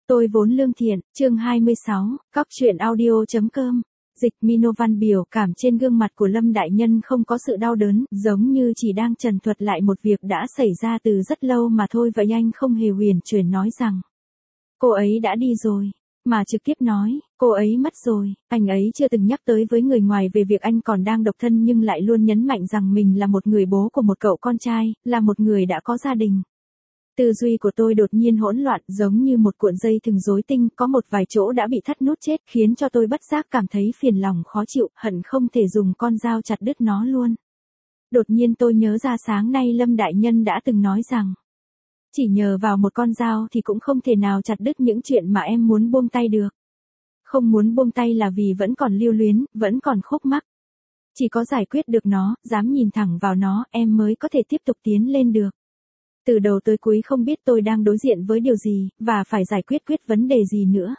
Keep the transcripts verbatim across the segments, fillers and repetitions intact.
Tôi vốn lương thiện, chương hai mươi sáu, cóc truyện audio.com. Dịch Minovan biểu cảm trên gương mặt của Lâm Đại Nhân không có sự đau đớn, giống như chỉ đang trần thuật lại một việc đã xảy ra từ rất lâu mà thôi vậy. Anh không hề huyền chuyển nói rằng cô ấy đã đi rồi, mà trực tiếp nói, cô ấy mất rồi. Anh ấy chưa từng nhắc tới với người ngoài về việc anh còn đang độc thân, nhưng lại luôn nhấn mạnh rằng mình là một người bố của một cậu con trai, là một người đã có gia đình. Tư duy của tôi đột nhiên hỗn loạn, giống như một cuộn dây thừng rối tinh, có một vài chỗ đã bị thắt nút chết, khiến cho tôi bất giác cảm thấy phiền lòng khó chịu, hận không thể dùng con dao chặt đứt nó luôn. Đột nhiên tôi nhớ ra sáng nay Lâm Đại Nhân đã từng nói rằng, chỉ nhờ vào một con dao thì cũng không thể nào chặt đứt những chuyện mà em muốn buông tay được. Không muốn buông tay là vì vẫn còn lưu luyến, vẫn còn khúc mắc. Chỉ có giải quyết được nó, dám nhìn thẳng vào nó, em mới có thể tiếp tục tiến lên được. Từ đầu tới cuối không biết tôi đang đối diện với điều gì, và phải giải quyết quyết vấn đề gì nữa.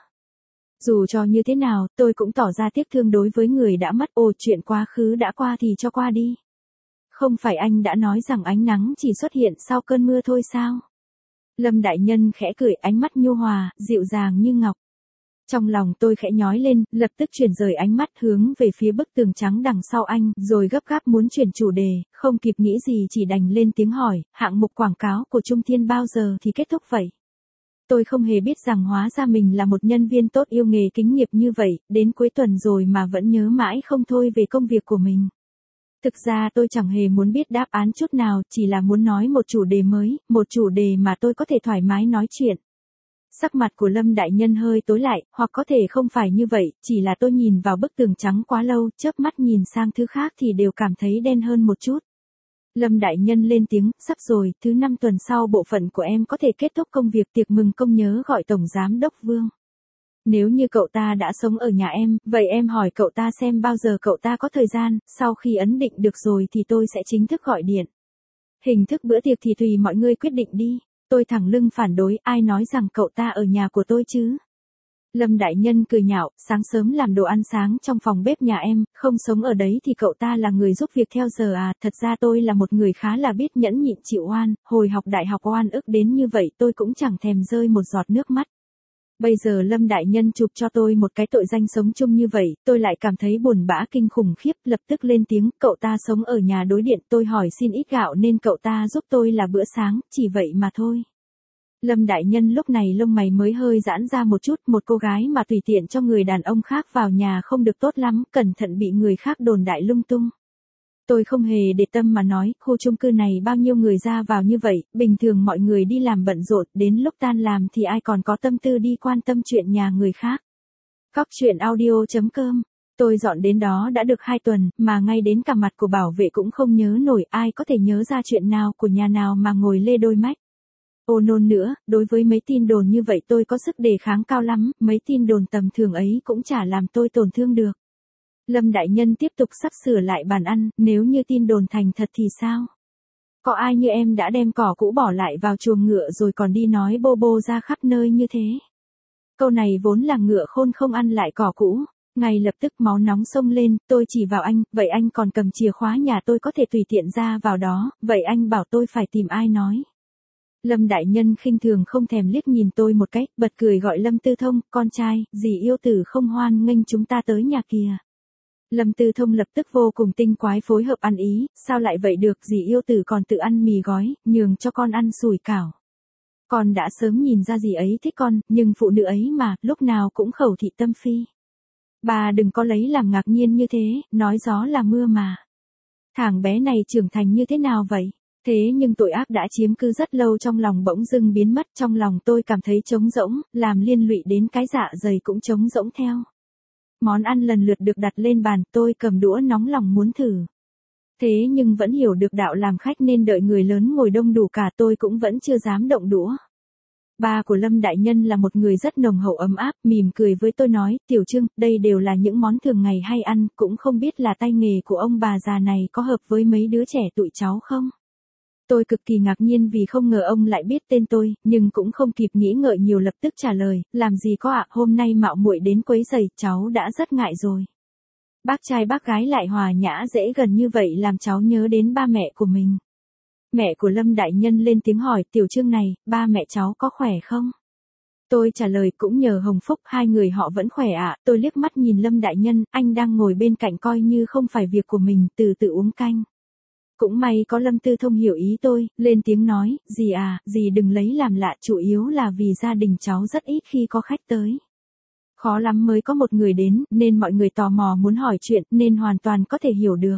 Dù cho như thế nào, tôi cũng tỏ ra tiếc thương đối với người đã mất. Ồ, chuyện quá khứ đã qua thì cho qua đi. Không phải anh đã nói rằng ánh nắng chỉ xuất hiện sau cơn mưa thôi sao? Lâm Đại Nhân khẽ cười, ánh mắt nhu hòa, dịu dàng như ngọc. Trong lòng tôi khẽ nhói lên, lập tức chuyển rời ánh mắt hướng về phía bức tường trắng đằng sau anh, rồi gấp gáp muốn chuyển chủ đề, không kịp nghĩ gì chỉ đành lên tiếng hỏi, hạng mục quảng cáo của Trung Thiên bao giờ thì kết thúc vậy? Tôi không hề biết rằng hóa ra mình là một nhân viên tốt yêu nghề kính nghiệp như vậy, đến cuối tuần rồi mà vẫn nhớ mãi không thôi về công việc của mình. Thực ra tôi chẳng hề muốn biết đáp án chút nào, chỉ là muốn nói một chủ đề mới, một chủ đề mà tôi có thể thoải mái nói chuyện. Sắc mặt của Lâm Đại Nhân hơi tối lại, hoặc có thể không phải như vậy, chỉ là tôi nhìn vào bức tường trắng quá lâu, chớp mắt nhìn sang thứ khác thì đều cảm thấy đen hơn một chút. Lâm Đại Nhân lên tiếng, sắp rồi, thứ năm tuần sau bộ phận của em có thể kết thúc công việc, tiệc mừng công nhớ gọi Tổng Giám Đốc Vương. Nếu như cậu ta đã sống ở nhà em, vậy em hỏi cậu ta xem bao giờ cậu ta có thời gian, sau khi ấn định được rồi thì tôi sẽ chính thức gọi điện. Hình thức bữa tiệc thì tùy mọi người quyết định đi. Tôi thẳng lưng phản đối, ai nói rằng cậu ta ở nhà của tôi chứ? Lâm Đại Nhân cười nhạo, sáng sớm làm đồ ăn sáng trong phòng bếp nhà em, không sống ở đấy thì cậu ta là người giúp việc theo giờ à? Thật ra tôi là một người khá là biết nhẫn nhịn chịu oan, hồi học đại học oan ức đến như vậy tôi cũng chẳng thèm rơi một giọt nước mắt. Bây giờ Lâm Đại Nhân chụp cho tôi một cái tội danh sống chung như vậy, tôi lại cảm thấy buồn bã kinh khủng khiếp, lập tức lên tiếng, cậu ta sống ở nhà đối điện, tôi hỏi xin ít gạo nên cậu ta giúp tôi là bữa sáng, chỉ vậy mà thôi. Lâm Đại Nhân lúc này lông mày mới hơi giãn ra một chút, một cô gái mà tùy tiện cho người đàn ông khác vào nhà không được tốt lắm, cẩn thận bị người khác đồn đại lung tung. Tôi không hề để tâm mà nói, khu chung cư này bao nhiêu người ra vào như vậy, bình thường mọi người đi làm bận rộn, đến lúc tan làm thì ai còn có tâm tư đi quan tâm chuyện nhà người khác. Cóc truyện audio.com. Tôi dọn đến đó đã được hai tuần, mà ngay đến cả mặt của bảo vệ cũng không nhớ nổi, ai có thể nhớ ra chuyện nào của nhà nào mà ngồi lê đôi mách. Ô nôn nữa, đối với mấy tin đồn như vậy tôi có sức đề kháng cao lắm, mấy tin đồn tầm thường ấy cũng chả làm tôi tổn thương được. Lâm Đại Nhân tiếp tục sắp sửa lại bàn ăn, nếu như tin đồn thành thật thì sao? Có ai như em đã đem cỏ cũ bỏ lại vào chuồng ngựa rồi còn đi nói bô bô ra khắp nơi như thế? Câu này vốn là ngựa khôn không ăn lại cỏ cũ. Ngay lập tức máu nóng xông lên, tôi chỉ vào anh, vậy anh còn cầm chìa khóa nhà tôi có thể tùy tiện ra vào đó, vậy anh bảo tôi phải tìm ai nói? Lâm Đại Nhân khinh thường không thèm liếc nhìn tôi một cái, bật cười gọi Lâm Tư Thông, con trai, dì yêu tử không hoan nghênh chúng ta tới nhà kìa. Lâm Tư Thông lập tức vô cùng tinh quái phối hợp ăn ý, sao lại vậy được, dì yêu tử còn tự ăn mì gói, nhường cho con ăn sủi cảo. Con đã sớm nhìn ra dì ấy thích con, nhưng phụ nữ ấy mà, lúc nào cũng khẩu thị tâm phi. Bà đừng có lấy làm ngạc nhiên như thế, nói gió là mưa mà. Thằng bé này trưởng thành như thế nào vậy? Thế nhưng tội ác đã chiếm cư rất lâu trong lòng bỗng dưng biến mất, trong lòng tôi cảm thấy trống rỗng, làm liên lụy đến cái dạ dày cũng trống rỗng theo. Món ăn lần lượt được đặt lên bàn, tôi cầm đũa nóng lòng muốn thử. Thế nhưng vẫn hiểu được đạo làm khách nên đợi người lớn ngồi đông đủ cả tôi cũng vẫn chưa dám động đũa. Ba của Lâm Đại Nhân là một người rất nồng hậu ấm áp, mỉm cười với tôi nói, Tiểu Trương, đây đều là những món thường ngày hay ăn, cũng không biết là tay nghề của ông bà già này có hợp với mấy đứa trẻ tụi cháu không? Tôi cực kỳ ngạc nhiên vì không ngờ ông lại biết tên tôi, nhưng cũng không kịp nghĩ ngợi nhiều lập tức trả lời, làm gì có ạ, hôm nay mạo muội đến quấy rầy, cháu đã rất ngại rồi. Bác trai bác gái lại hòa nhã dễ gần như vậy làm cháu nhớ đến ba mẹ của mình. Mẹ của Lâm Đại Nhân lên tiếng hỏi, Tiểu Trương này, ba mẹ cháu có khỏe không? Tôi trả lời cũng nhờ Hồng Phúc, hai người họ vẫn khỏe ạ. Tôi liếc mắt nhìn Lâm đại nhân, anh đang ngồi bên cạnh coi như không phải việc của mình, từ từ uống canh. Cũng may có Lâm Tư Thông hiểu ý tôi, lên tiếng nói, dì à, dì đừng lấy làm lạ, chủ yếu là vì gia đình cháu rất ít khi có khách tới. Khó lắm mới có một người đến, nên mọi người tò mò muốn hỏi chuyện, nên hoàn toàn có thể hiểu được.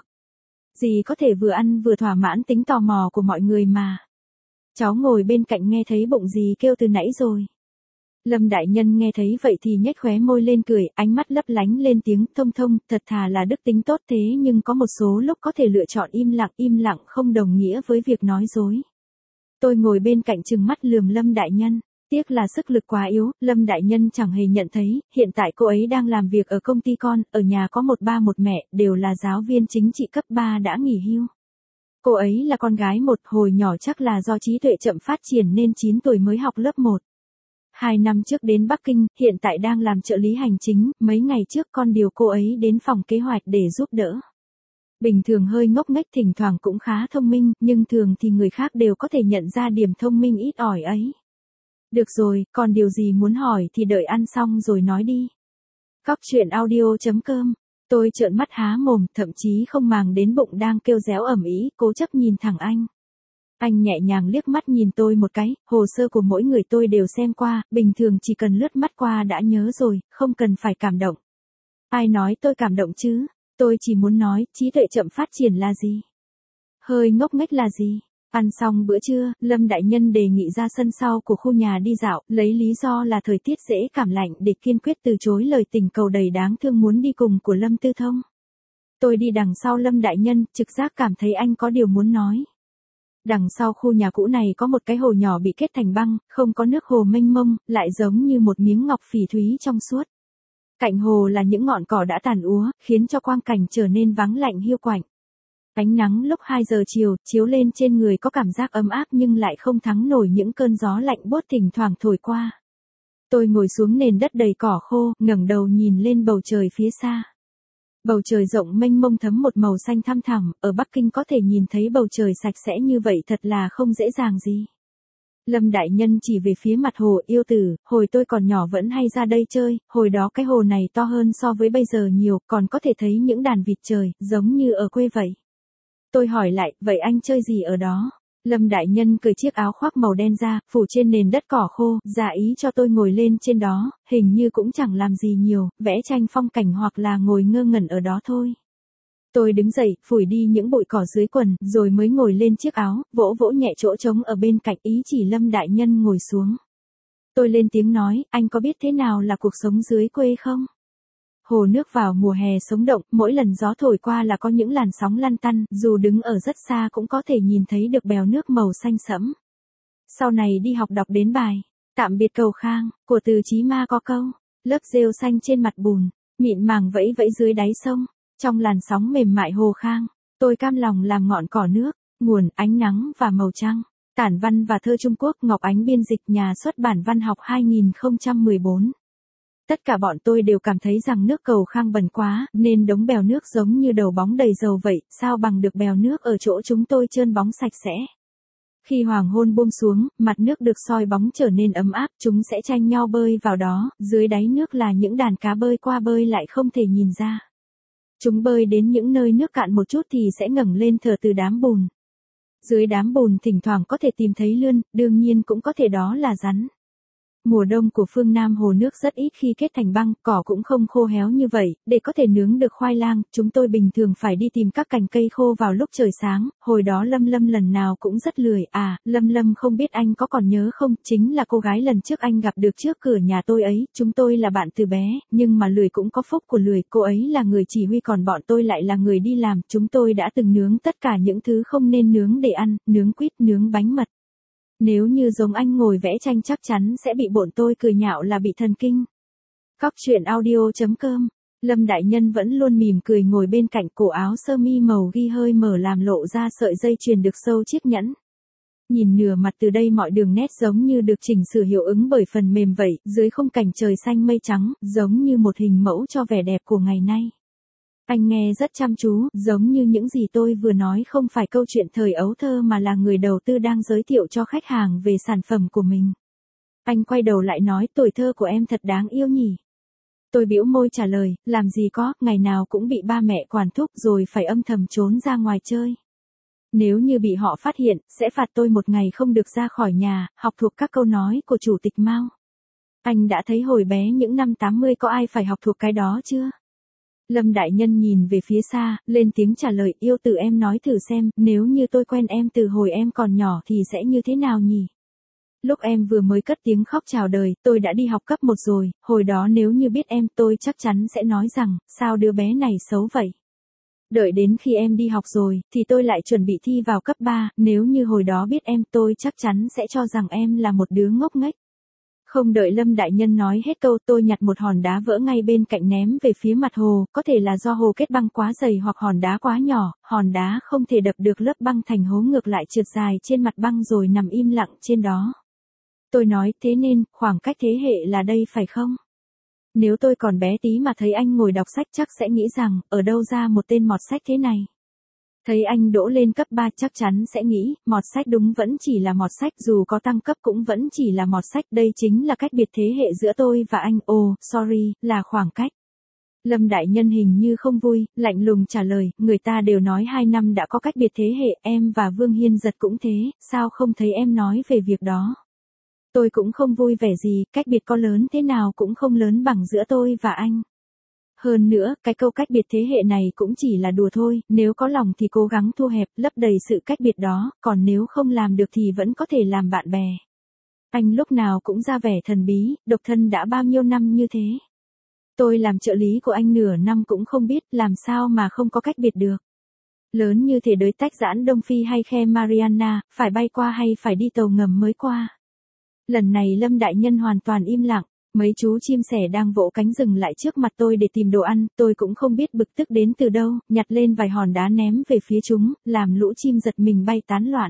Dì có thể vừa ăn vừa thỏa mãn tính tò mò của mọi người mà. Cháu ngồi bên cạnh nghe thấy bụng dì kêu từ nãy rồi. Lâm đại nhân nghe thấy vậy thì nhếch khóe môi lên cười, ánh mắt lấp lánh lên tiếng, Thông Thông, thật thà là đức tính tốt thế nhưng có một số lúc có thể lựa chọn im lặng, im lặng không đồng nghĩa với việc nói dối. Tôi ngồi bên cạnh trừng mắt lườm Lâm đại nhân, tiếc là sức lực quá yếu, Lâm đại nhân chẳng hề nhận thấy, hiện tại cô ấy đang làm việc ở công ty con, ở nhà có một ba một mẹ, đều là giáo viên chính trị cấp ba đã nghỉ hưu. Cô ấy là con gái một, hồi nhỏ chắc là do trí tuệ chậm phát triển nên chín tuổi mới học lớp một. Hai năm trước đến Bắc Kinh, hiện tại đang làm trợ lý hành chính, mấy ngày trước con điều cô ấy đến phòng kế hoạch để giúp đỡ. Bình thường hơi ngốc nghếch, thỉnh thoảng cũng khá thông minh, nhưng thường thì người khác đều có thể nhận ra điểm thông minh ít ỏi ấy. Được rồi, còn điều gì muốn hỏi thì đợi ăn xong rồi nói đi. Cóc truyện audio chấm com. Tôi trợn mắt há mồm, thậm chí không màng đến bụng đang kêu réo ầm ĩ, cố chấp nhìn thẳng anh. Anh nhẹ nhàng liếc mắt nhìn tôi một cái, hồ sơ của mỗi người tôi đều xem qua, bình thường chỉ cần lướt mắt qua đã nhớ rồi, không cần phải cảm động. Ai nói tôi cảm động chứ? Tôi chỉ muốn nói, trí tuệ chậm phát triển là gì? Hơi ngốc nghếch là gì? Ăn xong bữa trưa, Lâm đại nhân đề nghị ra sân sau của khu nhà đi dạo, lấy lý do là thời tiết dễ cảm lạnh để kiên quyết từ chối lời tình cầu đầy đáng thương muốn đi cùng của Lâm Tư Thông. Tôi đi đằng sau Lâm đại nhân, trực giác cảm thấy anh có điều muốn nói. Đằng sau khu nhà cũ này có một cái hồ nhỏ bị kết thành băng, không có nước hồ mênh mông, lại giống như một miếng ngọc phỉ thúy trong suốt. Cạnh hồ là những ngọn cỏ đã tàn úa, khiến cho quang cảnh trở nên vắng lạnh hiu quạnh. Ánh nắng lúc hai giờ chiều, chiếu lên trên người có cảm giác ấm áp nhưng lại không thắng nổi những cơn gió lạnh buốt thỉnh thoảng thổi qua. Tôi ngồi xuống nền đất đầy cỏ khô, ngẩng đầu nhìn lên bầu trời phía xa. Bầu trời rộng mênh mông thấm một màu xanh thăm thẳm, ở Bắc Kinh có thể nhìn thấy bầu trời sạch sẽ như vậy thật là không dễ dàng gì. Lâm đại nhân chỉ về phía mặt hồ, yêu tử, hồi tôi còn nhỏ vẫn hay ra đây chơi, hồi đó cái hồ này to hơn so với bây giờ nhiều, còn có thể thấy những đàn vịt trời, giống như ở quê vậy. Tôi hỏi lại, vậy anh chơi gì ở đó? Lâm đại nhân cởi chiếc áo khoác màu đen ra, phủ trên nền đất cỏ khô, ra ý cho tôi ngồi lên trên đó, hình như cũng chẳng làm gì nhiều, vẽ tranh phong cảnh hoặc là ngồi ngơ ngẩn ở đó thôi. Tôi đứng dậy, phủi đi những bụi cỏ dưới quần, rồi mới ngồi lên chiếc áo, vỗ vỗ nhẹ chỗ trống ở bên cạnh, ý chỉ Lâm đại nhân ngồi xuống. Tôi lên tiếng nói, anh có biết thế nào là cuộc sống dưới quê không? Hồ nước vào mùa hè sống động, mỗi lần gió thổi qua là có những làn sóng lăn tăn, dù đứng ở rất xa cũng có thể nhìn thấy được bèo nước màu xanh sẫm. Sau này đi học đọc đến bài, tạm biệt cầu Khang, của Từ Chí Ma có câu, lớp rêu xanh trên mặt bùn, mịn màng vẫy vẫy dưới đáy sông, trong làn sóng mềm mại hồ Khang, tôi cam lòng làm ngọn cỏ nước, nguồn, ánh nắng và màu trăng. Tản văn và thơ Trung Quốc, Ngọc Ánh biên dịch, nhà xuất bản Văn học hai nghìn không trăm mười bốn. Tất cả bọn tôi đều cảm thấy rằng nước cầu Khang bẩn quá, nên đống bèo nước giống như đầu bóng đầy dầu vậy, sao bằng được bèo nước ở chỗ chúng tôi trơn bóng sạch sẽ. Khi hoàng hôn buông xuống, mặt nước được soi bóng trở nên ấm áp, chúng sẽ tranh nhau bơi vào đó, dưới đáy nước là những đàn cá bơi qua bơi lại không thể nhìn ra. Chúng bơi đến những nơi nước cạn một chút thì sẽ ngẩng lên thở từ đám bùn. Dưới đám bùn thỉnh thoảng có thể tìm thấy lươn, đương nhiên cũng có thể đó là rắn. Mùa đông của phương Nam hồ nước rất ít khi kết thành băng, cỏ cũng không khô héo như vậy, để có thể nướng được khoai lang, chúng tôi bình thường phải đi tìm các cành cây khô vào lúc trời sáng, hồi đó Lâm Lâm lần nào cũng rất lười, à, Lâm Lâm không biết anh có còn nhớ không, chính là cô gái lần trước anh gặp được trước cửa nhà tôi ấy, chúng tôi là bạn từ bé, nhưng mà lười cũng có phúc của lười, cô ấy là người chỉ huy còn bọn tôi lại là người đi làm, chúng tôi đã từng nướng tất cả những thứ không nên nướng để ăn, nướng quýt, nướng bánh mật. Nếu như giống anh ngồi vẽ tranh chắc chắn sẽ bị bọn tôi cười nhạo là bị thần kinh. Cóc truyện audio chấm com. Lâm đại nhân vẫn luôn mỉm cười ngồi bên cạnh, cổ áo sơ mi màu ghi hơi mở làm lộ ra sợi dây chuyền được sâu chiếc nhẫn. Nhìn nửa mặt từ đây mọi đường nét giống như được chỉnh sửa hiệu ứng bởi phần mềm vậy, dưới khung cảnh trời xanh mây trắng, giống như một hình mẫu cho vẻ đẹp của ngày nay. Anh nghe rất chăm chú, giống như những gì tôi vừa nói không phải câu chuyện thời ấu thơ mà là người đầu tư đang giới thiệu cho khách hàng về sản phẩm của mình. Anh quay đầu lại nói tuổi thơ của em thật đáng yêu nhỉ. Tôi bĩu môi trả lời, làm gì có, ngày nào cũng bị ba mẹ quản thúc rồi phải âm thầm trốn ra ngoài chơi. Nếu như bị họ phát hiện, sẽ phạt tôi một ngày không được ra khỏi nhà, học thuộc các câu nói của Chủ tịch Mao. Anh đã thấy hồi bé những năm tám mươi có ai phải học thuộc cái đó chưa? Lâm đại nhân nhìn về phía xa, lên tiếng trả lời, yêu tử em nói thử xem, nếu như tôi quen em từ hồi em còn nhỏ thì sẽ như thế nào nhỉ? Lúc em vừa mới cất tiếng khóc chào đời, tôi đã đi học cấp một rồi, hồi đó nếu như biết em tôi chắc chắn sẽ nói rằng, sao đứa bé này xấu vậy? Đợi đến khi em đi học rồi, thì tôi lại chuẩn bị thi vào cấp ba, nếu như hồi đó biết em tôi chắc chắn sẽ cho rằng em là một đứa ngốc nghếch. Không đợi Lâm đại nhân nói hết câu, tôi nhặt một hòn đá vỡ ngay bên cạnh ném về phía mặt hồ, có thể là do hồ kết băng quá dày hoặc hòn đá quá nhỏ, hòn đá không thể đập được lớp băng thành hố ngược lại trượt dài trên mặt băng rồi nằm im lặng trên đó. Tôi nói, thế nên, khoảng cách thế hệ là đây phải không? Nếu tôi còn bé tí mà thấy anh ngồi đọc sách chắc sẽ nghĩ rằng, ở đâu ra một tên mọt sách thế này. Thấy anh đỗ lên cấp ba chắc chắn sẽ nghĩ, mọt sách đúng vẫn chỉ là mọt sách, dù có tăng cấp cũng vẫn chỉ là mọt sách, đây chính là cách biệt thế hệ giữa tôi và anh, ồ, sorry, là khoảng cách. Lâm đại nhân hình như không vui, lạnh lùng trả lời, người ta đều nói hai năm đã có cách biệt thế hệ, em và Vương Hiên Giật cũng thế, sao không thấy em nói về việc đó. Tôi cũng không vui vẻ gì, cách biệt có lớn thế nào cũng không lớn bằng giữa tôi và anh. Hơn nữa, cái câu cách biệt thế hệ này cũng chỉ là đùa thôi, nếu có lòng thì cố gắng thu hẹp, lấp đầy sự cách biệt đó, còn nếu không làm được thì vẫn có thể làm bạn bè. Anh lúc nào cũng ra vẻ thần bí, độc thân đã bao nhiêu năm như thế. Tôi làm trợ lý của anh nửa năm cũng không biết làm sao mà không có cách biệt được. Lớn như thế đới tách giãn Đông Phi hay khe Mariana, phải bay qua hay phải đi tàu ngầm mới qua. Lần này Lâm đại nhân hoàn toàn im lặng. Mấy chú chim sẻ đang vỗ cánh dừng lại trước mặt tôi để tìm đồ ăn, tôi cũng không biết bực tức đến từ đâu, nhặt lên vài hòn đá ném về phía chúng, làm lũ chim giật mình bay tán loạn.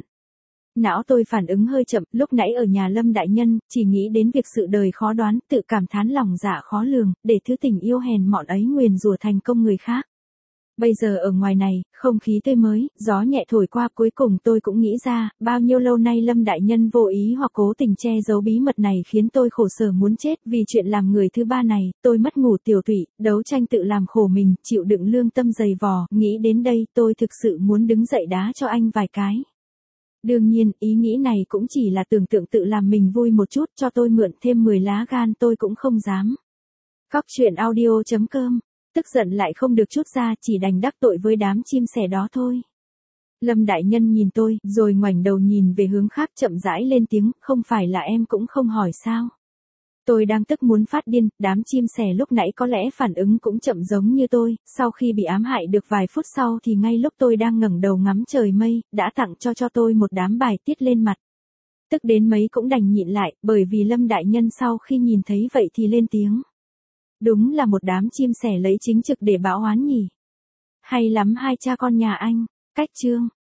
Não tôi phản ứng hơi chậm, lúc nãy ở nhà Lâm đại nhân, chỉ nghĩ đến việc sự đời khó đoán, tự cảm thán lòng dạ khó lường, để thứ tình yêu hèn mọn ấy nguyền rủa thành công người khác. Bây giờ ở ngoài này, không khí tươi mới, gió nhẹ thổi qua, cuối cùng tôi cũng nghĩ ra, bao nhiêu lâu nay Lâm đại nhân vô ý hoặc cố tình che giấu bí mật này khiến tôi khổ sở muốn chết, vì chuyện làm người thứ ba này, tôi mất ngủ tiểu tụy, đấu tranh tự làm khổ mình, chịu đựng lương tâm dày vò, nghĩ đến đây tôi thực sự muốn đứng dậy đá cho anh vài cái. Đương nhiên, ý nghĩ này cũng chỉ là tưởng tượng tự làm mình vui một chút, cho tôi mượn thêm mười lá gan tôi cũng không dám. Cóc truyện audio chấm com. Tức giận lại không được chút ra, chỉ đành đắc tội với đám chim sẻ đó thôi. Lâm đại nhân nhìn tôi, rồi ngoảnh đầu nhìn về hướng khác chậm rãi lên tiếng, không phải là em cũng không hỏi sao. Tôi đang tức muốn phát điên, đám chim sẻ lúc nãy có lẽ phản ứng cũng chậm giống như tôi, sau khi bị ám hại được vài phút sau thì ngay lúc tôi đang ngẩng đầu ngắm trời mây, đã tặng cho cho tôi một đám bài tiết lên mặt. Tức đến mấy cũng đành nhịn lại, bởi vì Lâm đại nhân sau khi nhìn thấy vậy thì lên tiếng. Đúng là một đám chim sẻ lấy chính trực để báo oán nhỉ. Hay lắm hai cha con nhà anh. Cách chương.